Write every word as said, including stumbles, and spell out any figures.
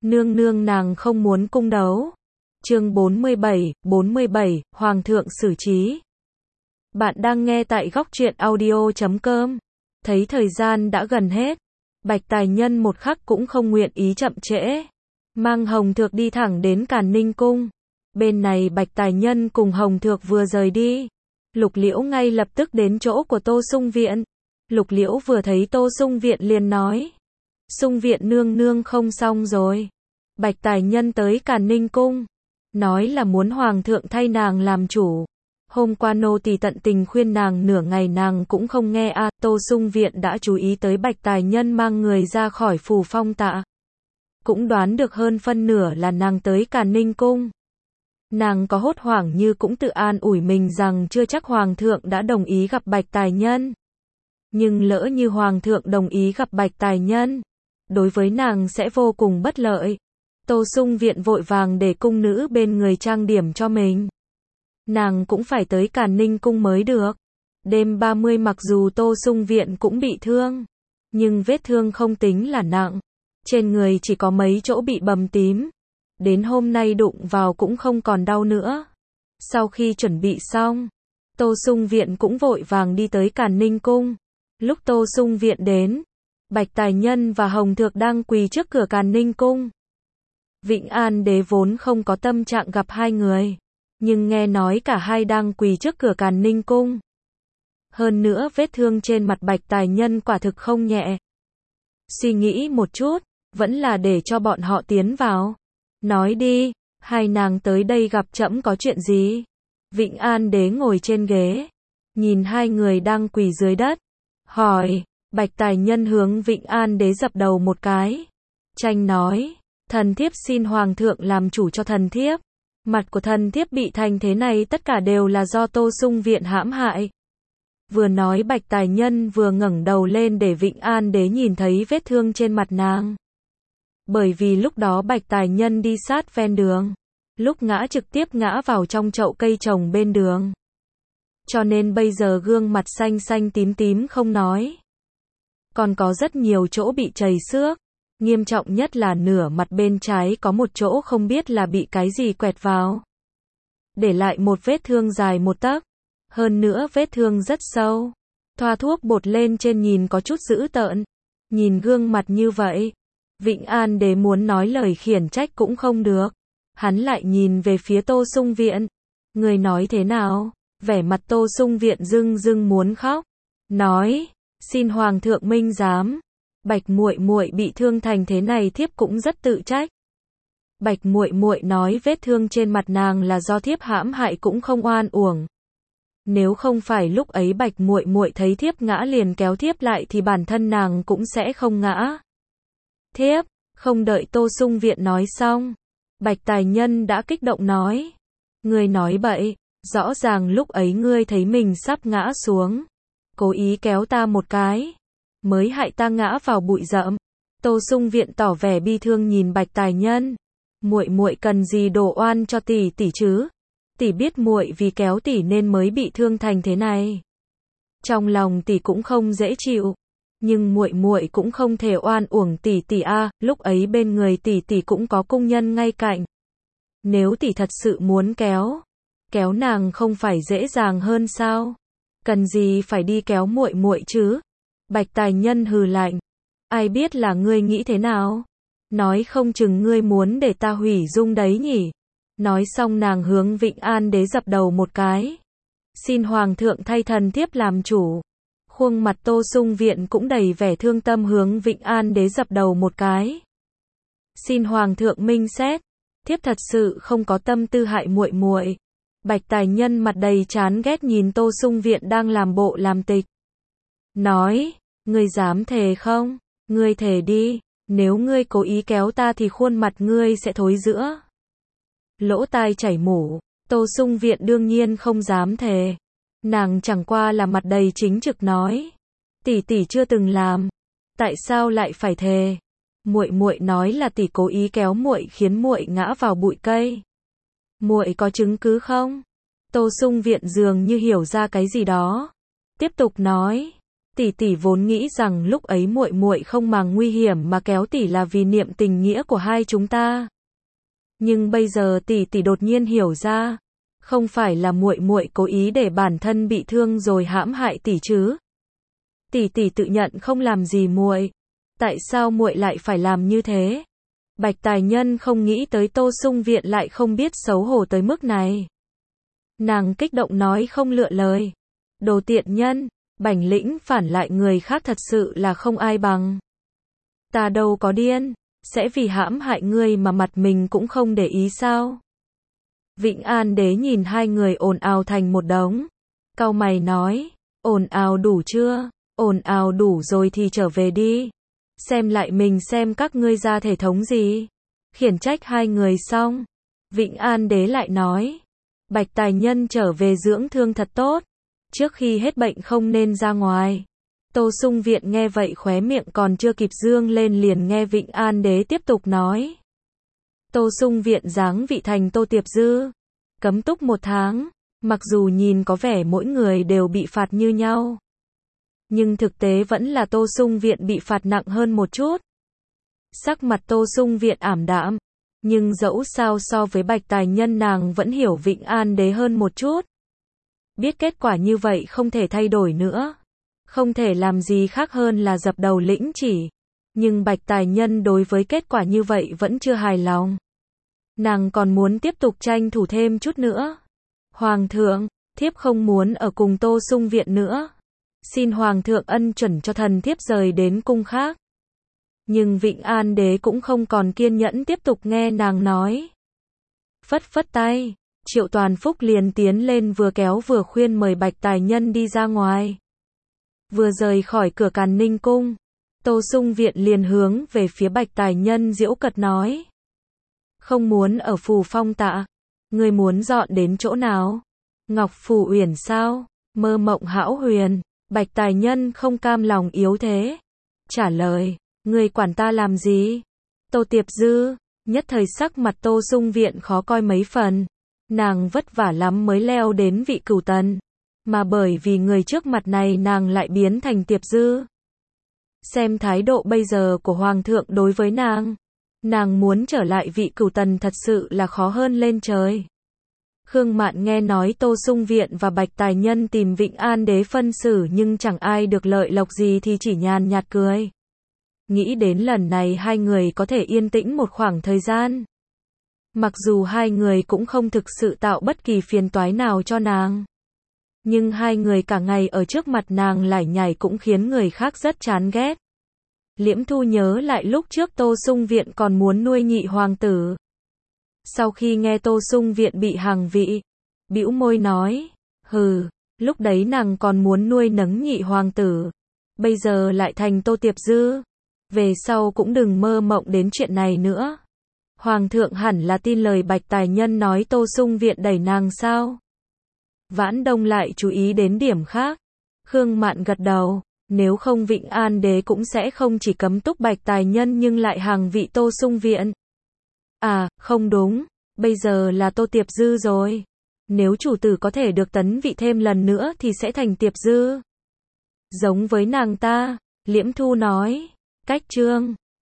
Nương nương nàng không muốn cung đấu. Chương bốn mươi bảy, bốn mươi bảy, Hoàng thượng xử trí. Bạn đang nghe tại góc truyện audio chấm com. Thấy thời gian đã gần hết, Bạch Tài Nhân một khắc cũng không nguyện ý chậm trễ. Mang Hồng Thược đi thẳng đến Càn Ninh Cung. Bên này Bạch Tài Nhân cùng Hồng Thược vừa rời đi. Lục Liễu ngay lập tức đến chỗ của Tô Sung Viện. Lục Liễu vừa thấy Tô Sung Viện liền nói. Sung Viện nương nương không xong rồi. Bạch Tài Nhân tới Càn Ninh Cung. Nói là muốn Hoàng thượng thay nàng làm chủ. Hôm qua nô tỳ tận tình khuyên nàng nửa ngày nàng cũng không nghe a. À, Tô Sung Viện đã chú ý tới Bạch Tài Nhân mang người ra khỏi phủ phong tạ. Cũng đoán được hơn phân nửa là nàng tới Càn Ninh Cung. Nàng có hốt hoảng như cũng tự an ủi mình rằng chưa chắc Hoàng thượng đã đồng ý gặp Bạch Tài Nhân. Nhưng lỡ như Hoàng thượng đồng ý gặp Bạch Tài Nhân, đối với nàng sẽ vô cùng bất lợi. Tô Sung Viện vội vàng để cung nữ bên người trang điểm cho mình. Nàng cũng phải tới Càn Ninh Cung mới được. Đêm ba mươi mặc dù Tô Sung Viện cũng bị thương, nhưng vết thương không tính là nặng. Trên người chỉ có mấy chỗ bị bầm tím. Đến hôm nay đụng vào cũng không còn đau nữa. Sau khi chuẩn bị xong, Tô Sung Viện cũng vội vàng đi tới Càn Ninh Cung. Lúc Tô Sung Viện đến, Bạch Tài Nhân và Hồng Thược đang quỳ trước cửa Càn Ninh Cung. Vĩnh An Đế vốn không có tâm trạng gặp hai người, nhưng nghe nói cả hai đang quỳ trước cửa Càn Ninh Cung. Hơn nữa vết thương trên mặt Bạch Tài Nhân quả thực không nhẹ. Suy nghĩ một chút, vẫn là để cho bọn họ tiến vào. Nói đi, hai nàng tới đây gặp trẫm có chuyện gì? Vĩnh An Đế ngồi trên ghế, nhìn hai người đang quỳ dưới đất, hỏi. Bạch Tài Nhân hướng Vĩnh An Đế dập đầu một cái. Tranh nói, thần thiếp xin Hoàng thượng làm chủ cho thần thiếp. Mặt của thần thiếp bị thành thế này tất cả đều là do Tô Sung Viện hãm hại. Vừa nói Bạch Tài Nhân vừa ngẩng đầu lên để Vĩnh An Đế nhìn thấy vết thương trên mặt nàng. Bởi vì lúc đó Bạch Tài Nhân đi sát ven đường, lúc ngã trực tiếp ngã vào trong chậu cây trồng bên đường. Cho nên bây giờ gương mặt xanh xanh tím tím không nói. Còn có rất nhiều chỗ bị chảy xước. Nghiêm trọng nhất là nửa mặt bên trái có một chỗ không biết là bị cái gì quẹt vào. Để lại một vết thương dài một tấc. Hơn nữa vết thương rất sâu. Thoa thuốc bột lên trên nhìn có chút dữ tợn. Nhìn gương mặt như vậy, Vĩnh An Đế muốn nói lời khiển trách cũng không được. Hắn lại nhìn về phía Tô Sung Viện. Người nói thế nào? Vẻ mặt Tô Sung Viện rưng rưng muốn khóc. Nói, xin Hoàng thượng minh giám. Bạch muội muội bị thương thành thế này thiếp cũng rất tự trách. Bạch muội muội nói vết thương trên mặt nàng là do thiếp hãm hại cũng không oan uổng. Nếu không phải lúc ấy Bạch muội muội thấy thiếp ngã liền kéo thiếp lại thì bản thân nàng cũng sẽ không ngã. Thiếp, không đợi Tô Sung Viện nói xong, Bạch Tài Nhân đã kích động nói. Ngươi nói bậy, rõ ràng lúc ấy ngươi thấy mình sắp ngã xuống, cố ý kéo ta một cái, mới hại ta ngã vào bụi rậm. Tô Sung Viện tỏ vẻ bi thương nhìn Bạch Tài Nhân. Muội muội cần gì đổ oan cho tỷ tỷ chứ? Tỷ biết muội vì kéo tỷ nên mới bị thương thành thế này. Trong lòng tỷ cũng không dễ chịu, nhưng muội muội cũng không thể oan uổng tỷ tỷ a, à, lúc ấy bên người tỷ tỷ cũng có cung nhân ngay cạnh. Nếu tỷ thật sự muốn kéo, kéo nàng không phải dễ dàng hơn sao? Cần gì phải đi kéo muội muội chứ? Bạch Tài Nhân hừ lạnh. Ai biết là ngươi nghĩ thế nào? Nói không chừng ngươi muốn để ta hủy dung đấy nhỉ? Nói xong nàng hướng Vĩnh An Đế dập đầu một cái. Xin Hoàng thượng thay thần thiếp làm chủ. Khuôn mặt Tô Sung Viện cũng đầy vẻ thương tâm hướng Vĩnh An Đế dập đầu một cái. Xin Hoàng thượng minh xét. Thiếp thật sự không có tâm tư hại muội muội. Bạch Tài Nhân mặt đầy chán ghét nhìn Tô Sung Viện đang làm bộ làm tịch. Nói, ngươi dám thề không? Ngươi thề đi, nếu ngươi cố ý kéo ta thì khuôn mặt ngươi sẽ thối rữa. Lỗ tai chảy mủ, Tô Sung Viện đương nhiên không dám thề. Nàng chẳng qua là mặt đầy chính trực nói. Tỷ tỷ chưa từng làm, tại sao lại phải thề? Muội muội nói là tỷ cố ý kéo muội khiến muội ngã vào bụi cây. Muội có chứng cứ không? Tô Sung Viện dường như hiểu ra cái gì đó. Tiếp tục nói. Tỷ tỷ vốn nghĩ rằng lúc ấy muội muội không màng nguy hiểm mà kéo tỷ là vì niệm tình nghĩa của hai chúng ta. Nhưng bây giờ tỷ tỷ đột nhiên hiểu ra, không phải là muội muội cố ý để bản thân bị thương rồi hãm hại tỷ chứ? Tỷ tỷ tự nhận không làm gì muội, tại sao muội lại phải làm như thế? Bạch Tài Nhân không nghĩ tới Tô Sung Viện lại không biết xấu hổ tới mức này. Nàng kích động nói không lựa lời. Đồ tiện nhân, Bành Lĩnh phản lại người khác thật sự là không ai bằng. Ta đâu có điên, sẽ vì hãm hại ngươi mà mặt mình cũng không để ý sao? Vĩnh An Đế nhìn hai người ồn ào thành một đống. Cau mày nói, ồn ào đủ chưa? Ồn ào đủ rồi thì trở về đi. Xem lại mình xem các ngươi ra thể thống gì. Khiển trách hai người xong. Vĩnh An Đế lại nói, Bạch Tài Nhân trở về dưỡng thương thật tốt. Trước khi hết bệnh không nên ra ngoài. Tô Sung Viện nghe vậy khóe miệng còn chưa kịp dương lên liền nghe Vĩnh An Đế tiếp tục nói. Tô Sung Viện giáng vị thành Tô Tiệp Dư. Cấm túc một tháng. Mặc dù nhìn có vẻ mỗi người đều bị phạt như nhau. Nhưng thực tế vẫn là Tô Sung Viện bị phạt nặng hơn một chút. Sắc mặt Tô Sung Viện ảm đạm. Nhưng dẫu sao so với Bạch Tài Nhân nàng vẫn hiểu Vĩnh An Đế hơn một chút. Biết kết quả như vậy không thể thay đổi nữa. Không thể làm gì khác hơn là dập đầu lĩnh chỉ. Nhưng Bạch Tài Nhân đối với kết quả như vậy vẫn chưa hài lòng. Nàng còn muốn tiếp tục tranh thủ thêm chút nữa. Hoàng thượng, thiếp không muốn ở cùng Tô Sung Viện nữa. Xin Hoàng thượng ân chuẩn cho thần thiếp rời đến cung khác. Nhưng Vĩnh An Đế cũng không còn kiên nhẫn tiếp tục nghe nàng nói. Phất phất tay, Triệu Toàn Phúc liền tiến lên vừa kéo vừa khuyên mời Bạch Tài Nhân đi ra ngoài. Vừa rời khỏi cửa Càn Ninh cung, Tô Sung Viện liền hướng về phía Bạch Tài Nhân giễu cợt nói. Không muốn ở Phù Phong Tạ, ngươi muốn dọn đến chỗ nào? Ngọc Phù Uyển sao? Mơ Mộng Hão Huyền. Bạch Tài Nhân không cam lòng yếu thế. Trả lời, ngươi quản ta làm gì? Tô Tiệp Dư, nhất thời sắc mặt Tô Sung Viện khó coi mấy phần. Nàng vất vả lắm mới leo đến vị cửu tần. Mà bởi vì người trước mặt này nàng lại biến thành Tiệp Dư. Xem thái độ bây giờ của Hoàng thượng đối với nàng. Nàng muốn trở lại vị cửu tần thật sự là khó hơn lên trời. Khương Mạn nghe nói Tô Sung Viện và Bạch Tài Nhân tìm Vĩnh An Đế phân xử nhưng chẳng ai được lợi lộc gì thì chỉ nhàn nhạt cười. Nghĩ đến lần này hai người có thể yên tĩnh một khoảng thời gian. Mặc dù hai người cũng không thực sự tạo bất kỳ phiền toái nào cho nàng. Nhưng hai người cả ngày ở trước mặt nàng lải nhải cũng khiến người khác rất chán ghét. Liễm Thu nhớ lại lúc trước Tô Sung Viện còn muốn nuôi nhị hoàng tử. Sau khi nghe Tô Sung Viện bị hàng vị, bĩu môi nói, hừ, lúc đấy nàng còn muốn nuôi nấng nhị hoàng tử. Bây giờ lại thành Tô Tiệp Dư. Về sau cũng đừng mơ mộng đến chuyện này nữa. Hoàng thượng hẳn là tin lời Bạch Tài Nhân nói Tô Sung Viện đẩy nàng sao? Vãn Đông lại chú ý đến điểm khác. Khương Mạn gật đầu, nếu không Vĩnh An Đế cũng sẽ không chỉ cấm túc Bạch Tài Nhân nhưng lại hàng vị Tô Sung Viện. À, không đúng, bây giờ là Tô Tiệp Dư rồi. Nếu chủ tử có thể được tấn vị thêm lần nữa thì sẽ thành Tiệp Dư. Giống với nàng ta, Liễm Thu nói, cách chương